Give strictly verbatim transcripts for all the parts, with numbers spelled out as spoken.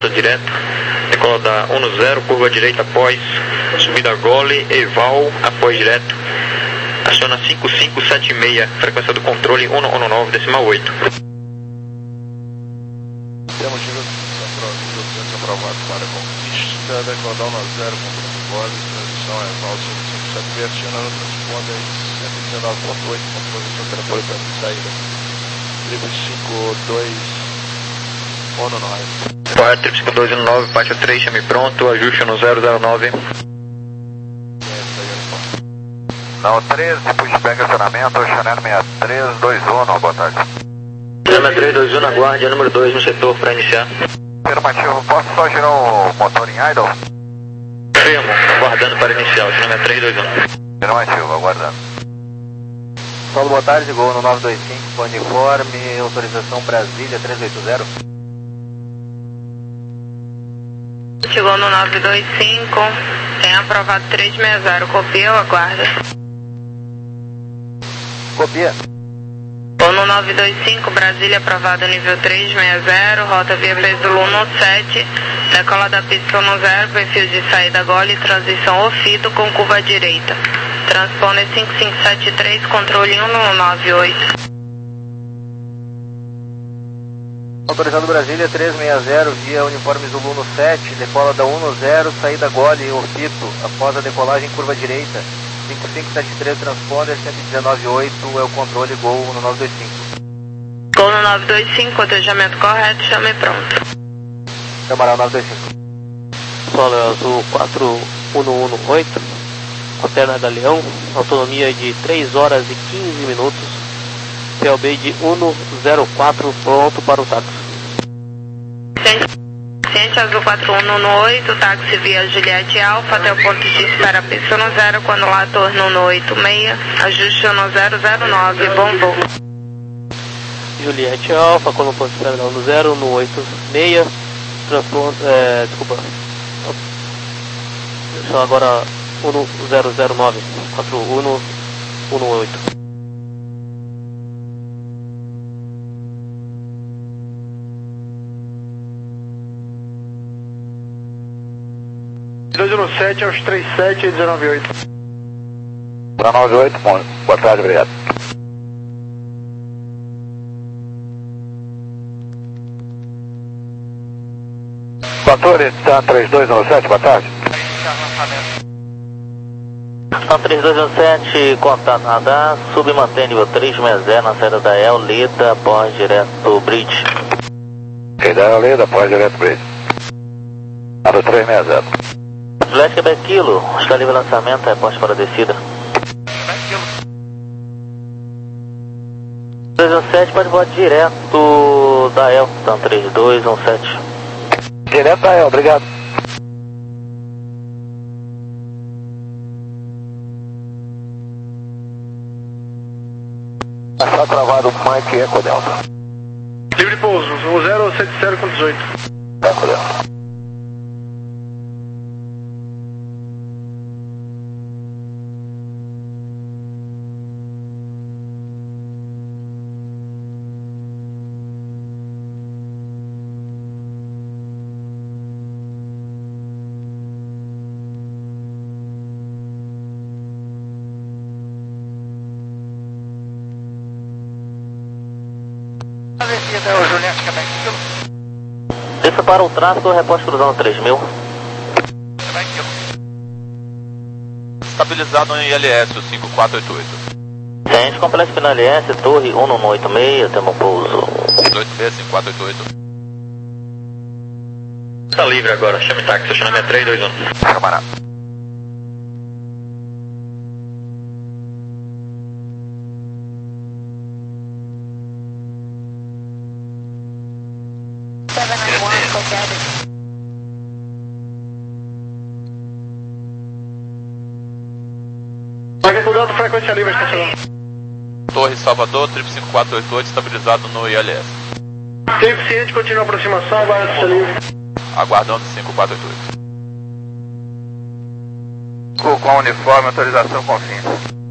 Direto, decola da um zero, curva direita após subida gole, eval, após direto, aciona cinco cinco sete seis, frequência do controle um um nove decimal oito. Temos chegando aprovado para conquista, decola da um zero, controle gole, transição eval cinco cinco sete seis, acionando transponder cento e dezenove ponto oito, composição metropolitana de saída, triple cinco dois um nove. Correto, triple cinco dois um nove, pátio três, chame pronto, ajuste no zero zero nove. Não, treze, pushback acionamento, Chanel seis três dois um, boa tarde. seis três dois um, aguarde, número dois no setor para iniciar. Afirmativo, posso só girar o motor em idle? Firmo, aguardando para iniciar, seis três dois um. Afirmativo, aguardando. Paulo, boa tarde, gol no nove dois cinco, uniforme, autorização Brasília três oito zero. Chegou no nove dois cinco, tem aprovado três seis zero, copia ou aguarda? Copia. Ou no nove dois cinco, Brasília aprovado nível três seis zero, rota via peso um sete, decola da pista um zero, perfil de saída gole, transição ofito com curva direita. Transponder cinco cinco sete três, controle um nove oito. Autorizado Brasília três seis zero, via uniforme Zulu no sete, decola da um zero, saída gole, ofito, após a decolagem curva direita, cinco cinco sete três, transponder cento e dezenove ponto oito, é o controle, gol no nove dois cinco. Gol no nove dois cinco, cotejamento correto, chame pronto. Camarão nove dois cinco. Solo Azul quatro um um oito, Lanterna Galeão, autonomia de três horas e quinze minutos, P L B de um zero quatro, pronto para o táxi. Ciente Azul quatro um um oito, táxi via Juliette Alfa até o ponto de espera pista no zero, quando lá torna no oito seis, ajuste no zero zero nove, bom voo. Juliette Alfa, quando o ponto de espera no zero, no oito seis, transponder, é, desculpa, só agora um zero zero nove, quatro um um oito. dois um sete aos trinta e sete e dezenove oito. dezenove oito, boa tarde, obrigado. Fator, então, três dois um sete, boa tarde. Então, três dois um sete, contato radar, submantém nível três seis zero na saída da El, Lida, pós direto bridge. Ok, da El, Lida, pós direto bridge. Nada três seis zero. Juliette Quebec Kilo, está livre lançamento, é poste para descida. três um sete, pode voar direto da El, então três dois um sete. Direto da El, obrigado. Está travado o Mike Eco Delta. Livre pouso, um zero sete zero com dezoito. Eco Delta. Desça para o tráfego, reposte cruzando três mil. Estabilizado em I L S, o cinco quatro oito oito. Gente, complexo na L S, torre um um oito seis, temos pouso. dois seis cinco quatro oito oito. Está livre agora, chame táxi, estacionamento três dois um. Camarada. Paga com Delta, frequência livre, estacionamento. Torre Salvador, triplo cinco quatro oito oito, estabilizado no I L S. Tempo ciente, continua a aproximação, aguarda livre. Aguardando cinco quatro oito oito. Com uniforme, autorização com fim.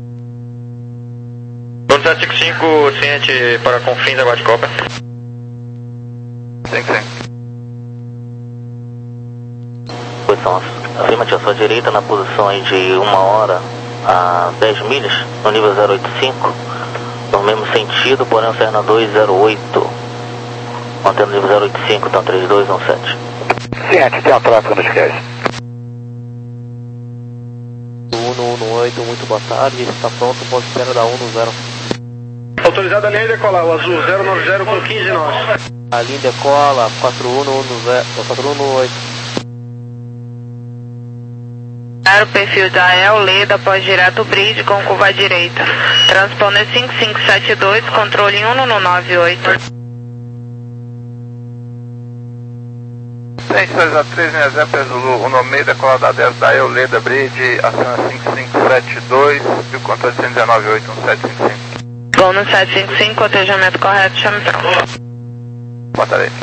sete cinco cinco, ciente para confins, aguarde Copa. Sim, sim. posição afirmativa, sua direita na posição aí de uma hora a dez milhas, no nível zero oito cinco, no mesmo sentido, porém o Serna dois zero oito, mantendo o nível zero oito cinco, então três dois um sete. Ciente, tem um tráfego no esquece. um um oito, muito boa tarde, está pronto, pode espera da um no zero. Autorizado a linha decolar, o azul zero nove zero com quinze nós. A linha decola, quatro um um zero, quatro um um oito. Zero, perfil da El, Leda, pós direto bridge com curva à direita. Transponder cinco cinco sete dois, controle um no nove oito. Frente dois a três seis zero, Pesulu, um no meio, decola da dez da El, Leda, Bridge, aciona cinco cinco sete dois, e o controle cento e dezenove oito um sete cinco cinco. Vou no sete cinco cinco, cotejamento correto, chame pronto. Boa tarde.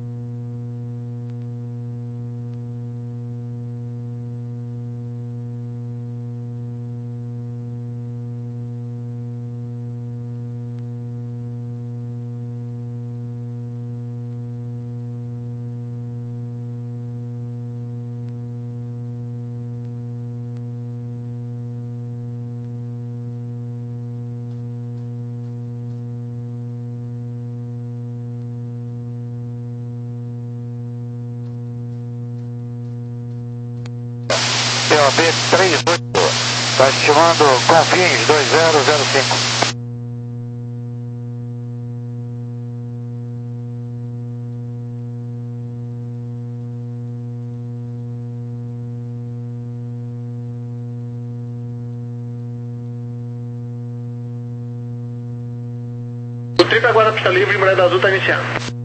P O B três oito, está estimando Confins dois zero zero cinco. O trip agora a pista livre, Embraer Azul está iniciando.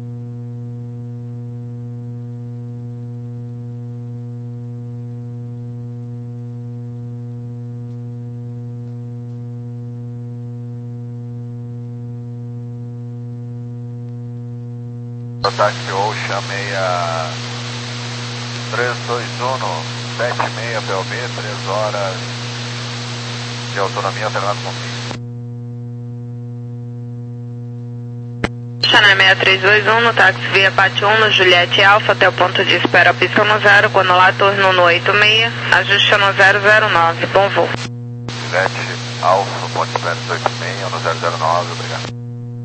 Táxi Ocean meia três dois um sete seis P O B, três horas de autonomia alternada com fim. Channel seis três dois um, no táxi via Pátio um, no Juliette Alfa, até o ponto de espera, pista no zero, quando lá torno no oito seis, ajuste no zero zero nove, bom voo. Juliette Alfa, ponto de espera oito seis, no zero zero nove, obrigado.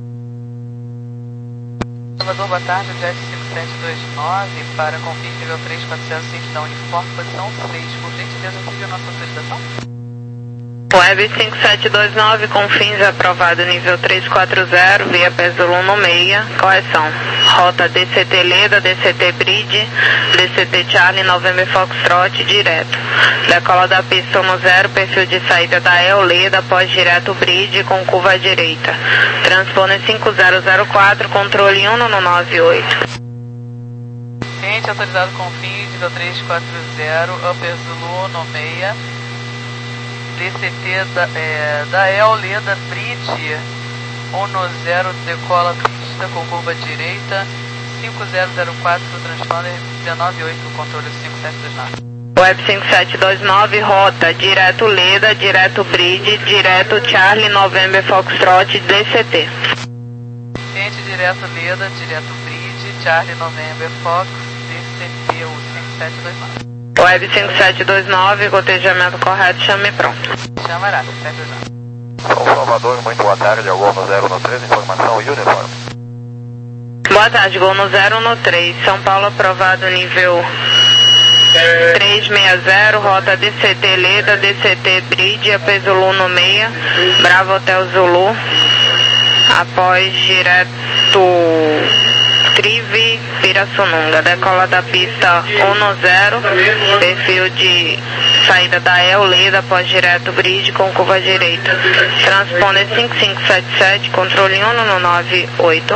Salvador, boa tarde, Jet cinco sete dois nove, para Confins nível três quatro zero cinco da Uniform, posição seis, por gentileza, siga a nossa autorização. Web cinco sete dois nove, Confins aprovado nível três quatro zero, via Pesolum no meia, correção. Rota D C T Leda, D C T Bridge, D C T Charlie, November Foxtrot, direto. Decola da pista no zero, perfil de saída da El, Leda, pós direto Bridge com curva à direita. Transponder cinco zero zero quatro, controle um no nove oito. Cliente autorizado Confins nível três quatro zero, Upper Zulu no meia. D C T da, é, da El, Leda, Bridge, um no zero, decola pista com curva direita, cinco zero zero quatro, transponder dezenove oito, controle cinco sete dois nove. Web cinco sete dois nove, rota, direto Leda, direto Bridge, direto Charlie, November Foxtrot, D C T. Cliente direto Leda, direto Bridge, Charlie, November Fox, D C T, o cinco sete dois nove. Web cinco sete dois nove, cotejamento correto, chame pronto. Chamará, cinco sete dois nove. São Salvador, muito boa tarde, Gol no zero no três, informação Uniform. Boa tarde, Gol no zero no três, São Paulo aprovado nível três seis zero, rota D C T Leda, D C T Bridge, P Zulu no meia, Bravo Hotel Zulu, após direto Trive, Pirassununga, decola da pista um no zero, perfil de saída da El, Leda, após direto Bridge com curva direita. Transponder cinco cinco sete sete, controle um no nove oito.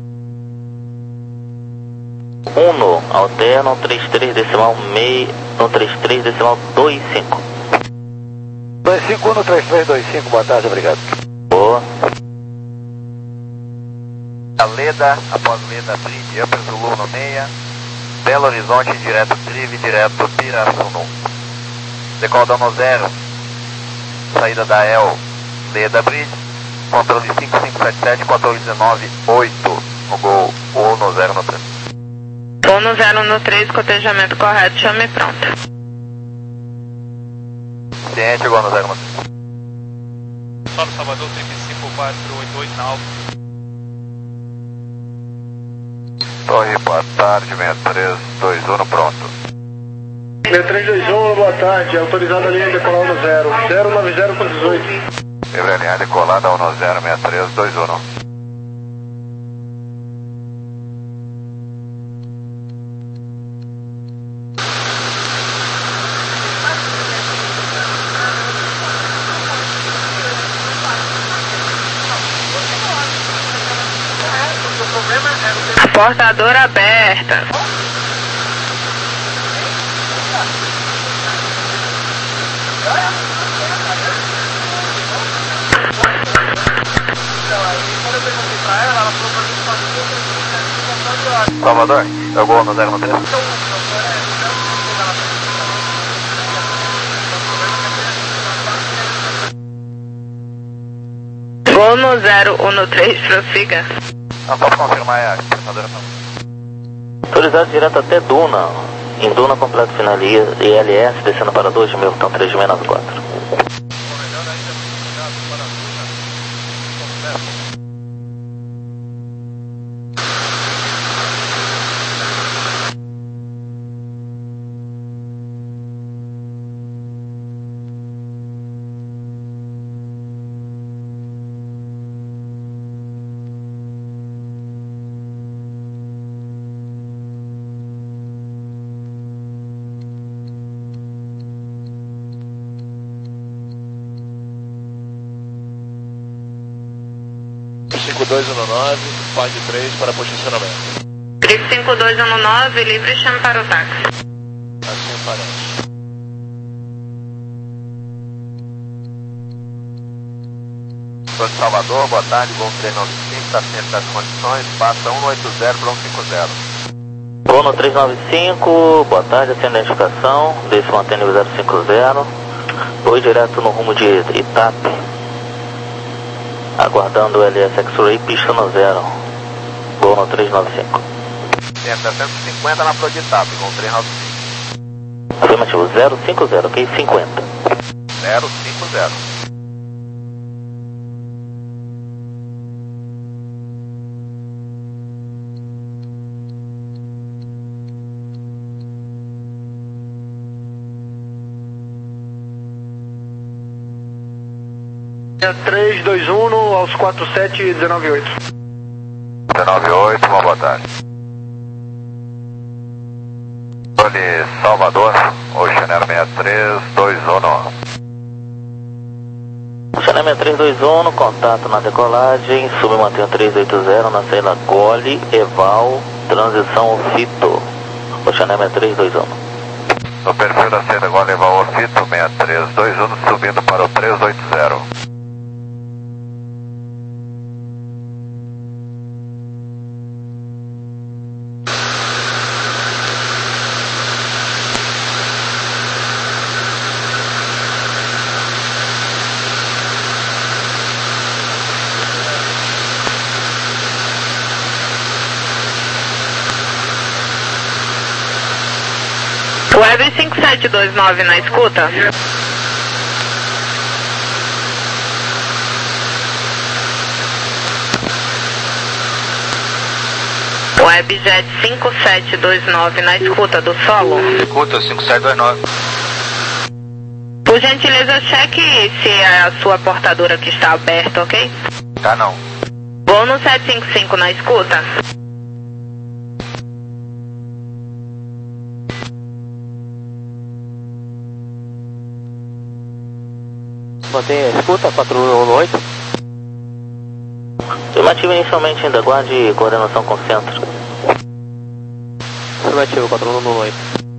Uno, alterno, três três decimal meio, no três três decimal dois cinco. dois cinco um no três três dois cinco, boa tarde, obrigado. Boa. A Leda, após Leda, Bridge, Upper Zulu no meia, Belo Horizonte, direto Trive, direto Pirassununga. Decola no zero, saída da El, Leda Bridge, controle cinco cinco sete sete, controle dezenove oito, no Gol um no zero no três. um no zero no três, cotejamento correto, chame pronto. Ciente, igual no zero nove. Solo Salvador, trinta e cinco, quatro oito oito na Alfa. Torre, boa tarde, seis três dois um, pronto. seis três dois um, boa tarde, autorizada a linha decolar no zero, zero nove zero com dezoito. Livre linha decolada um zero seis três dois um. Portadora aberta. Salvador, eu vou no zero nove três. Vou no zero um três, prossiga. Não, só para confirmar é a portadora não. Autorizado direto até Duna. Em Duna, completo final I L S, descendo para dois mil, então três seis nove quatro. cinco dois um nove, Pag três para posicionamento. Gripe cinco dois um nove, livre, chame para o táxi. Assim faremos. Sou de Salvador, boa tarde, voo três nove cinco, está ciente das condições, passa um oito zero para um cinco zero. Voo no três nove cinco, boa tarde, sem identificação, desce mantendo nível zero cinco zero, vou direto no rumo de Itape, aguardando o L S X-Ray, pista no zero, voo no três nove cinco. Tem setecentos e cinquenta na Flor de Itape, voo três nove cinco. Afirmativo, zero cinco zero, ok, cinquenta. zero cinco zero. três dois um aos quatro sete dezenove oito. dezenove oito, uma boa tarde. Olhe Salvador, Oceaneiro seis três dois um. Oceaneiro seis três dois um, contato na decolagem, submantenho três oito zero na saída Gole, Eval, transição Ofito. Oceaneiro seis três dois um. No perfil da saída Gole, Eval, Ofito, seis três dois um, subindo para o três oito zero. Web cinco sete dois nove na escuta. Webjet cinco sete dois nove na escuta do solo. Escuta, cinco sete dois nove. Por gentileza, cheque se é a sua portadora que está aberta, ok? Tá não. Vou no sete cinco cinco na escuta. Mantém a escuta, quatro um oito. Afirmativo, inicialmente ainda aguarde coordenação com o centro. Afirmativo, quatro um oito.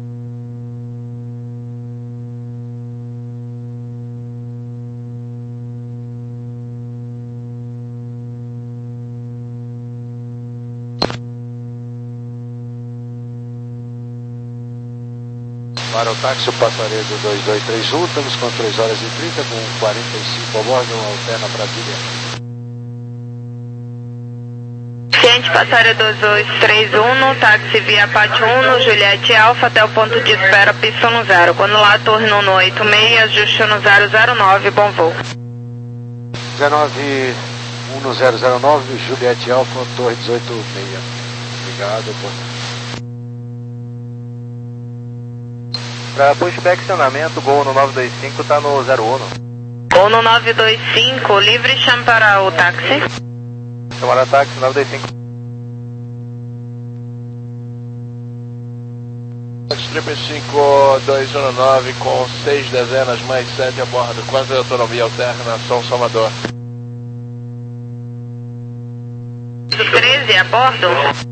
Para o táxi, o passaredo dois dois três um, estamos com três horas e trinta, com quarenta e cinco a bordo, alterna Brasília. Tenente, passaria dois dois três um, táxi via Pátio um, Juliette Alfa, até o ponto de espera, pista no zero. Quando lá, torre no oito seis, ajuste no zero zero nove, bom voo. zero nove um zero zero nove, Juliette Alfa, torre dezoito seis. Obrigado, pô. Para pushback acionamento, Gol no nove dois cinco está no zero um. Gol no nove dois cinco, livre, chame para o táxi. Chamada táxi nove dois cinco. Triple cinco dois um nove com seis dezenas mais sete a bordo. Quanto autonomia alterna, São Salvador? treze a bordo.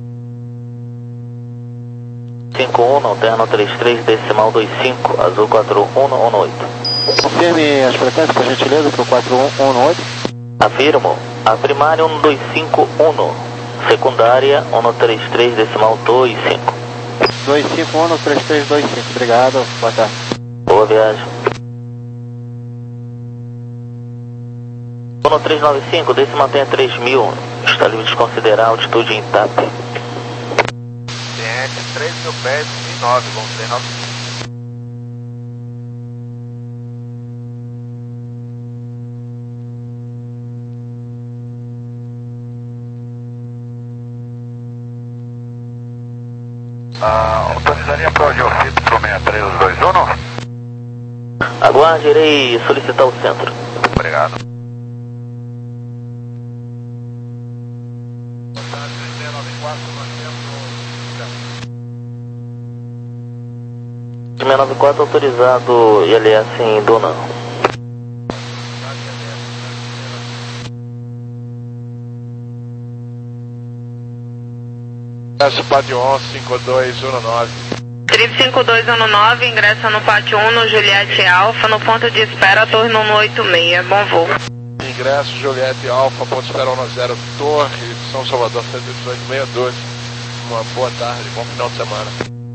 cinco um, alterno trinta e três, decimal vinte e cinco, azul quatro um um oito. Confirme as frequências, por gentileza, para o quatro um um oito. Afirmo. A primária um dois cinco um, secundária um trinta e três, decimal vinte e cinco. dois cinco um, três três dois cinco, obrigado, boa tarde. Boa viagem. um três nove cinco, desce mantenha três mil, está livre de considerar altitude em T A P. três mil pés e nove, vamos três nove cinco. Ah, autorizaria para o Geofito para o seis três dois um? Aguarde, irei solicitar o centro. Obrigado. seis nove quatro autorizado I L S em Dona. Pátio um cinco dois um nove. Trip cinco dois um nove, ingressa no Pátio um, no Juliette Alfa, no ponto de espera, torre no oito seis, bom voo. Ingresso Juliette Alfa, ponto de espera um zero, torre, São Salvador, cento e dezoito, seis doze. Uma boa tarde, bom final de semana.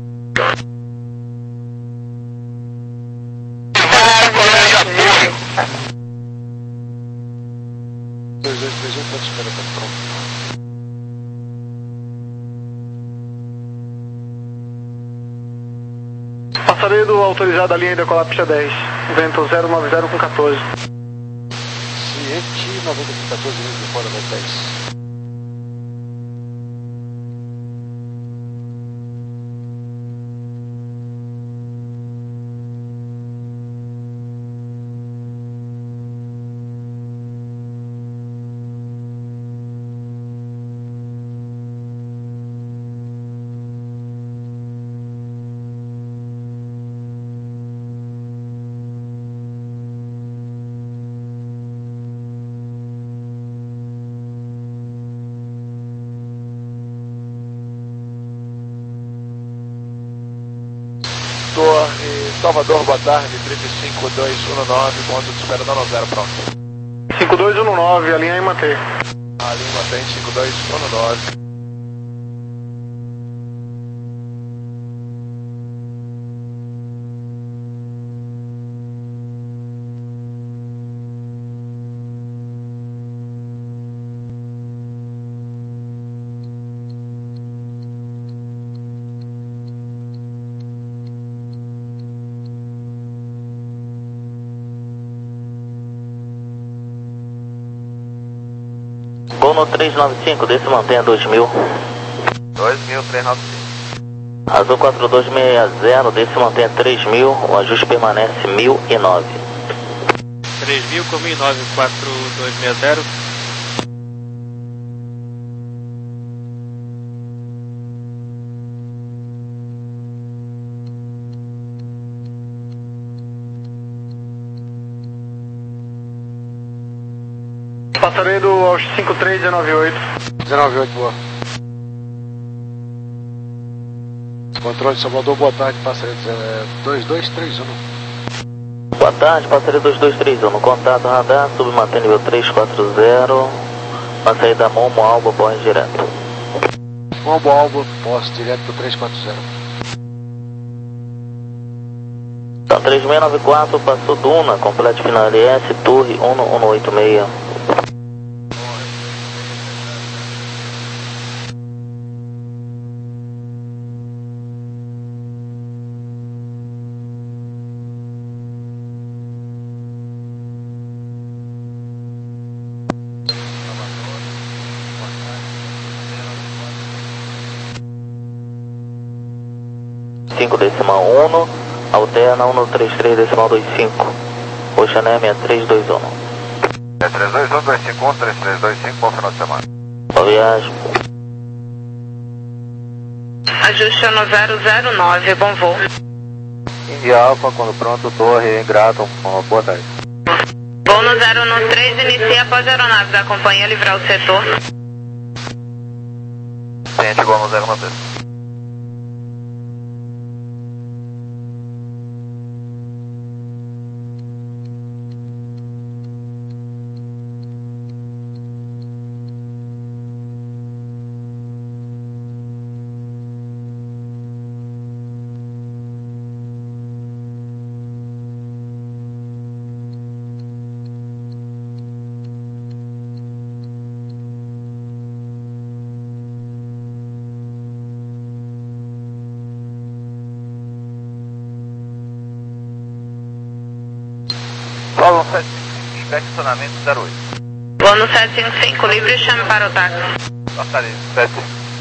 dois dois três um, ponto de espera, tá pronto. Passaredo autorizado a linha de decolar pista dez, vento zero nove zero com quatorze. Ciente noventa com quatorze, vento de fora da dez. Torre Salvador, boa tarde, trinta e cinco dois um nove, ponto de espera da zero, pronto. cinco dois um nove, a linha em mantém. A linha mantém cinco dois um nove. Gol no três nove cinco, desse mantenha dois mil. dois mil, três nove cinco. Azul quatro dois seis zero, desse mantenha três mil, o ajuste permanece mil e nove. três mil com mil e nove, quatro dois seis zero. Passaredo aos cinco três um oito. dezenove oito, boa. Controle de Salvador, boa tarde, passaredo dois dois três um. Boa tarde, passaredo dois dois três um, contato radar, submantém nível três quatro zero, na saída Momo Alba, poste direto. Momo Alba, poste direto do três quatro zero. Então, três seis nove quatro, passou Duna, complete final L S, torre um um oito seis. cinco decimal um, alterna um três três decimal dois cinco. Oxané seis três dois um. seis três dois um, dois cinco um, três três dois cinco, bom final de semana. Boa viagem. Ajuste no zero zero nove, bom voo. India Alfa, quando pronto, torre, ingrato, uma boa tarde. Voo no zero um três, inicia após a aeronave da companhia livrar o setor. Tente igual no zero um três. Solo sete estacionamento zero oito. Voo no sete cinco cinco, livre, chame para o táxi. Passarinho, sete.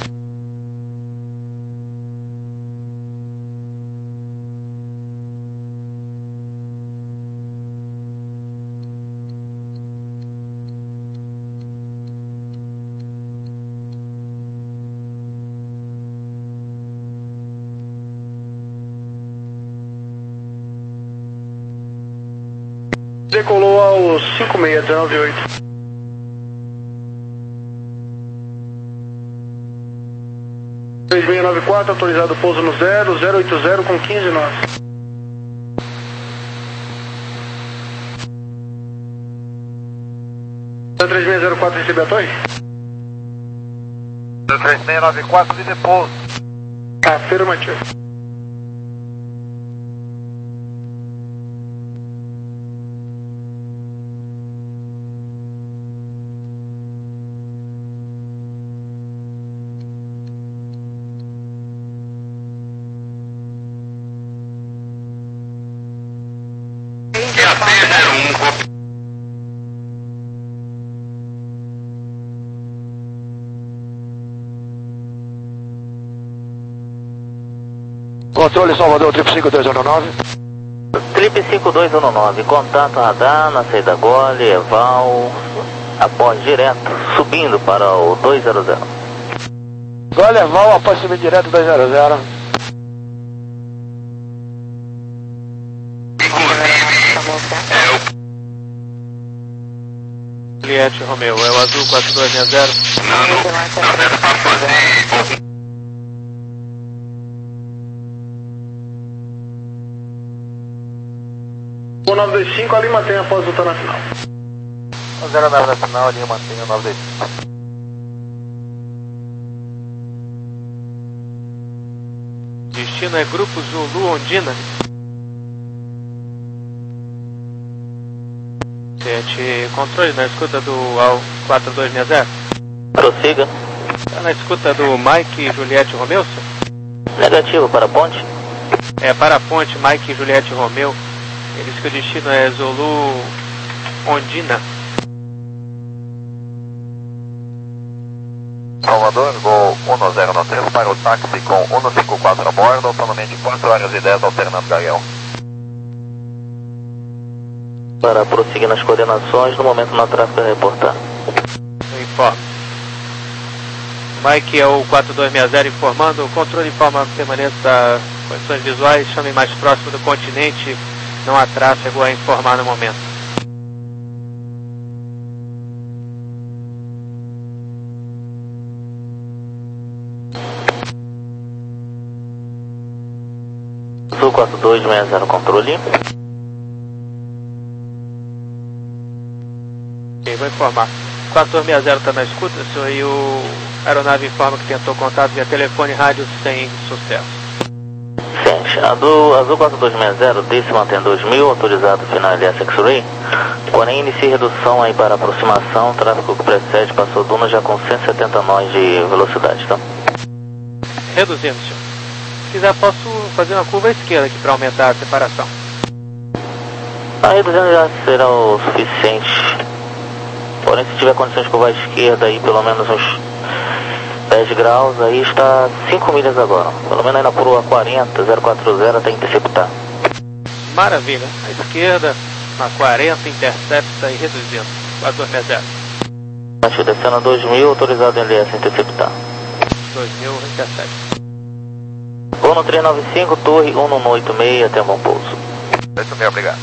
Decolou ao cinco seis, dezenove oito. três seis nove quatro, autorizado pouso no zero, zero oito zero com quinze nós. três seis zero quatro, recebe a torre? três seis nove quatro, de pouso. Afirmativo. Controle Salvador, trip cinco dois um nove. Trip cinco dois um nove, contato radar na saída Gole, Eval, após direto, subindo para o dois zero zero. Gole, Eval, após subir direto dois zero zero. Juliette Romeu, é o azul quatro dois seis zero. O nove dois cinco, ali mantém após voltar na final. zero nove na final, linha mantém o nove dois cinco. Destino é Grupo Zulu Ondina. Sete, controle na escuta do Al quatro dois seis zero. Prossiga. Está na escuta do Mike e Juliette Romeu, senhor? Negativo, para a ponte? É, para a ponte, Mike e Juliette Romeu. Ele diz que o destino é Zulu Ondina. Salvador, voo um zero nove três para o táxi com cento e cinquenta e quatro a bordo, autonomia de quatro horas e dez alternando Galeão. Para prosseguir nas coordenações, no momento na tráfego a reportar. Eu informo. Mike é o quatro dois seis zero informando, o controle informa permaneça condições visuais, chame mais próximo do continente, não há tráfego a informar no momento. Sul quatro dois seis zero, controle. Ok, vou informar. quatro dois seis zero está na escuta, senhor, e o aeronave informa que tentou contato via telefone e rádio sem sucesso. Sente. A do Azul quatro dois seis zero, desse mantém dois mil, autorizado final L S X-Ray. Porém, inicia redução aí para aproximação, tráfego que precede passou duna já com cento e setenta nós de velocidade, tá? Reduzindo, senhor. Se quiser, posso fazer uma curva à esquerda aqui para aumentar a separação. A reduzindo já será o suficiente. Porém, se tiver condições de curva à esquerda aí, pelo menos uns dez graus, aí está cinco milhas agora. Pelo menos aí na proa quarenta, zero quatro zero até interceptar. Maravilha. À esquerda, na quarenta, intercepta e reduzindo. quatro dois zero. Baixo descendo a dois mil, autorizado L S interceptar. dois mil, intercepta. Vou no três nove cinco, torre um um oito seis, até um bom pouso. oito mil, obrigado.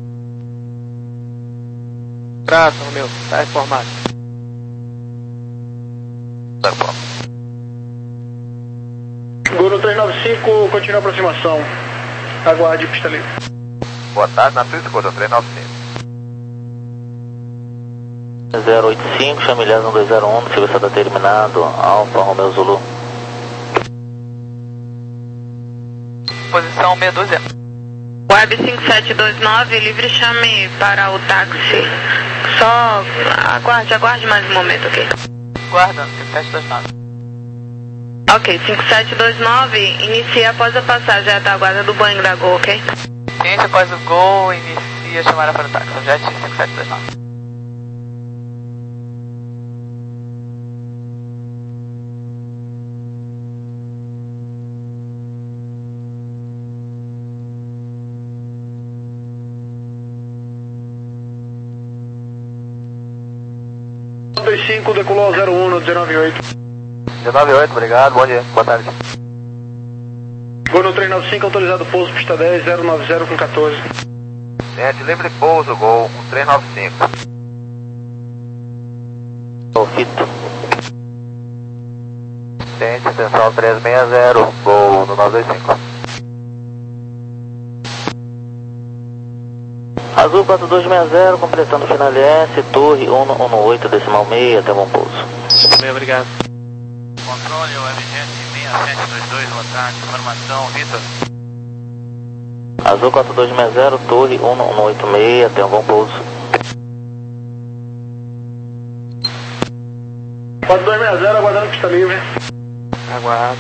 Prato, meu, tá informado. Tá bom. Guru três nove cinco, continua a aproximação. Aguarde pista livre. Boa tarde, na pista, Guru três nove cinco. zero oito cinco, chamilhagem dois zero um, serviço está terminado, Alfa Romeo Zulu. Posição seis dois zero. Web cinco sete dois nove, livre chame para o táxi. Só aguarde, aguarde mais um momento, ok? Guarda, cinco sete dois nove. Ok, cinco sete dois nove, inicia após a passagem da guarda do Boeing da Gol, ok? Ciência após o gol, inicia a chamada para o táxi. Jet cinco sete dois nove. dois cinco, decolou zero um no dezenove oito. dezenove oito, obrigado, bom dia, boa tarde. Gol no três nove cinco, autorizado pouso, pista dez, zero nove zero com quatorze. Gente, livre pouso, gol, um três nove cinco. Golfito. Gente, atenção três seis zero, gol no nove dois cinco. Azul quatro dois seis zero, completando final S, torre um um oito, decimal seis, até bom pouso. Bem, obrigado. Controle, o M G seis sete dois dois, boa tarde, informação, Vitor. Azul quatro dois seis zero, torre um um oito seis, até um bom pouso. quatro dois seis zero, aguardando pista livre. Aguardo.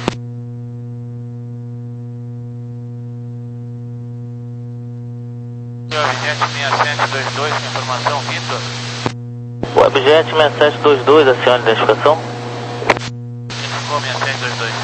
Webjet seis sete dois dois, informação, Vitor. Webjet seis sete dois dois, acione a identificação. Identificou seis sete dois dois.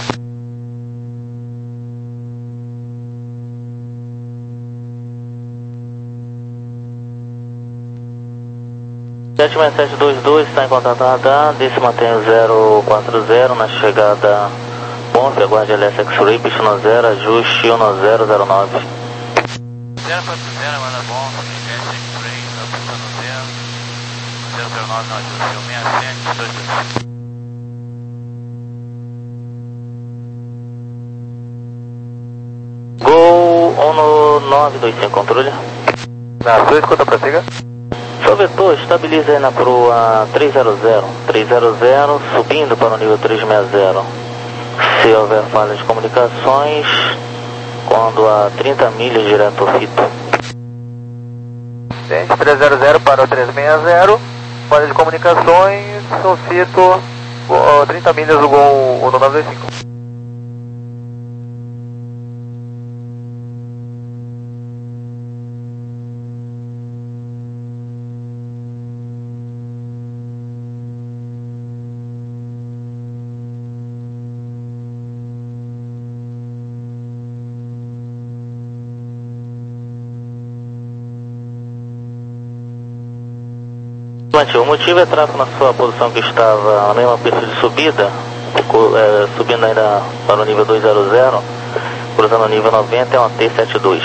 Jet seis sete dois dois está em contato radar, desse mantém o zero quatro zero na chegada Bonf, aguarde L S X-Ray, pista no zero, ajuste um zero zero nove. zero quatro zero, manda bom, L S X-Ray, está passando zero, zero zero nove, não ajuste, seis sete dois dois. Gol um no nove dois cinco, controle. Na sua escuta, prossiga. Seu vetor, estabiliza aí na proa três zero zero, três zero zero, subindo para o nível três seis zero. Se houver falha de comunicações, quando a trinta milhas direto ao fito. Gente, três zero zero para o três seis zero, falha de comunicações, o fito, trinta milhas do gol um nove dois cinco. O motivo é tráfego na sua posição que estava na mesma pista de subida, é, subindo ainda para o nível dois zero zero, cruzando o nível noventa, é uma T setenta e dois.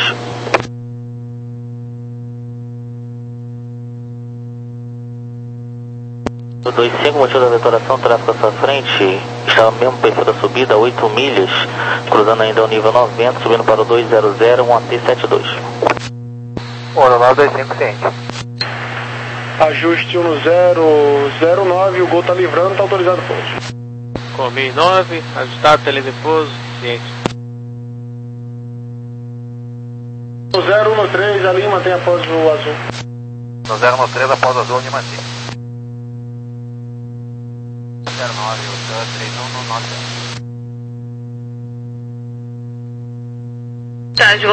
O dois cinco, motivo da vetoração, tráfego à sua frente, estava no mesmo perfil da subida, oito milhas, cruzando ainda o nível noventa, subindo para o dois zero zero, uma T setenta e dois. um nove dois cinco, ciente. Ajuste um zero zero nove, o gol tá livrando, tá autorizado pouso. Comi nove, ajustado, teledepouso, ciente. No zero um três, ali mantém após o azul. No zero um três, após o azul, Lima T. zero nove, três um nove zero. Tá,